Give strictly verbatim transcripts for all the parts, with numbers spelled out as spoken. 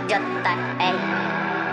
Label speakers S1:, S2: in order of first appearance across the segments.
S1: J R.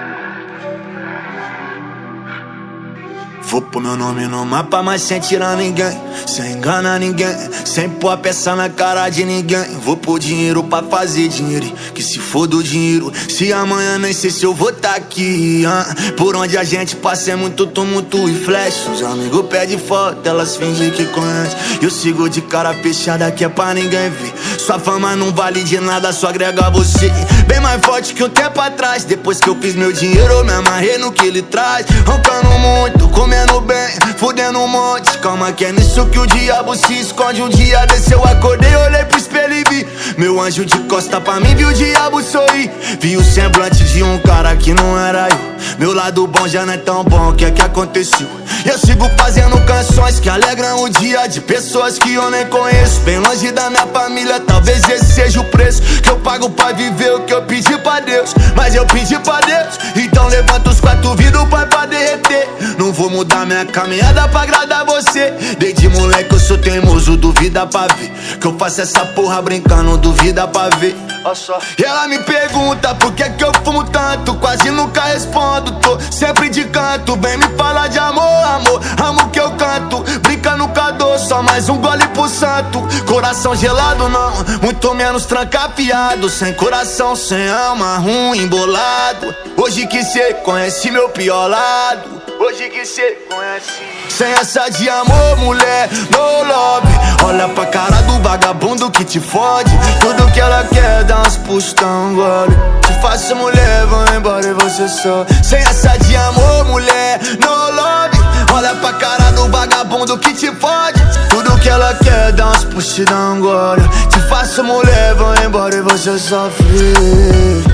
S2: Vou pôr meu nome no mapa, mas sem tirar ninguém, sem enganar ninguém, sem pôr a peça na cara de ninguém. Vou pôr dinheiro pra fazer dinheiro, que se for do dinheiro, se amanhã nem sei se eu vou tá aqui, hein? Por onde a gente passa é muito tumulto e flash. Os amigos pedem foto, elas fingem que conhecem. Eu sigo de cara fechada que é pra ninguém ver. Sua fama não vale de nada, só agrega você. Bem mais forte que um tempo atrás. Depois que eu fiz meu dinheiro, eu me amarrei no que ele traz. Roncando muito, comendo bem, fudendo um monte. Calma que é nisso que o diabo se esconde. Um dia desse eu acordei, olhei pro espelho e vi meu anjo de costa pra mim, vi o diabo sorrir. Vi o semblante de um cara que não era eu. Meu lado bom já não é tão bom, o que é que aconteceu? Eu sigo fazendo canções que alegram o dia de pessoas que eu nem conheço. Bem longe da minha família, talvez esse seja o preço que eu pago pra viver o que eu pedi pra Deus. Mas eu pedi pra Deus, então levanta os quatro vidros, pai, pra derreter. Não vou mudar minha caminhada pra agradar você. Desde moleque eu sou teimoso, duvida pra ver que eu faço essa porra brincando, duvida pra ver. E ela me pergunta por que que eu fumo tanto, quase nunca respondo, tô sempre de canto. Vem me falar de amor, amor, amo que eu canto. Brinca no cador, só mais um gole pro santo. Coração gelado não, muito menos trancafiado. Sem coração, sem alma, ruim, embolado. Hoje que cê conhece meu pior lado, hoje que cê conhece. Sem essa de amor, mulher, no lobby. Olha pra cara do vagabundo que te fode. Tudo que ela quer, dá uns puxos, tão gole. Te faço mulher, vão embora e você só. Sem essa de amor, mulher, no lobby. Olha pra cara do vagabundo que te fode. Tudo que ela quer, dá uns puxos, dá um gole. Te faço mulher, vão embora e você sofre.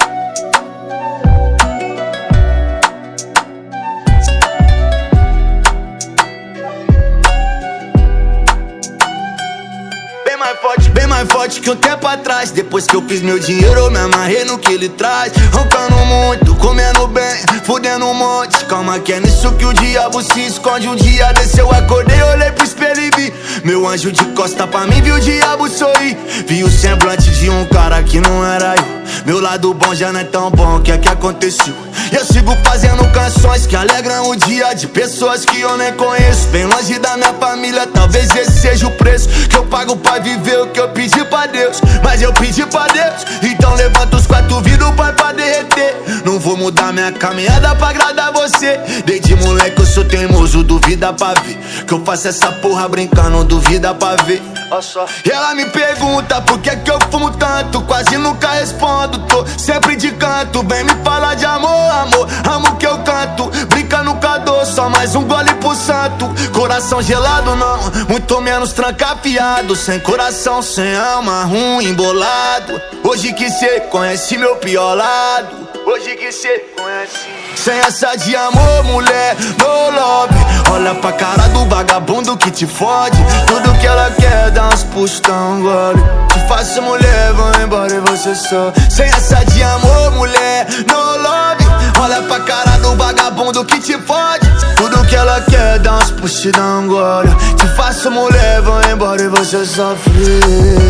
S2: Bem mais forte que um tempo atrás. Depois que eu fiz meu dinheiro, eu me amarrei no que ele traz. Roncando muito, comendo bem, fudendo um monte. Calma que é nisso que o diabo se esconde. Um dia desse eu acordei, olhei pro espelho e vi meu anjo de costa pra mim, vi o diabo sorrir. Vi o semblante de um cara que não era eu. Meu lado bom já não é tão bom, o que é que aconteceu? Eu sigo fazendo canções que alegram o dia de pessoas que eu nem conheço. Bem longe da minha família, talvez esse seja o preço que eu pago pra viver o que eu pedi pra Deus. Mas eu pedi pra Deus, então levanta os quatro vidros, pai, pra derreter. Não vou mudar minha caminhada pra agradar você. Desde moleque eu sou teimoso, duvida pra ver que eu faço essa porra brincando, duvida pra ver. E ela me pergunta por que que eu fumo tanto, quase nunca respondo, tô sempre de canto. Vem me falar de amor, amor, amo que eu canto. Brinca no cador, só mais um gole pro santo. Coração gelado não, muito menos trancafiado. Sem coração, sem alma, ruim, embolado. Hoje que cê conhece meu pior lado, hoje que cê conhece. Sem essa de amor, mulher, no lobby. Olha pra cara do vagabundo que te fode. Tudo que ela quer, dá uns puxos, tão gole. Te faço mulher, vão embora e você só. Sem essa de amor, mulher, no lobby. Olha pra cara do vagabundo que te fode. Tudo que ela quer, dá uns puxos, dá um gole. Te faço mulher, vão embora e você sofre.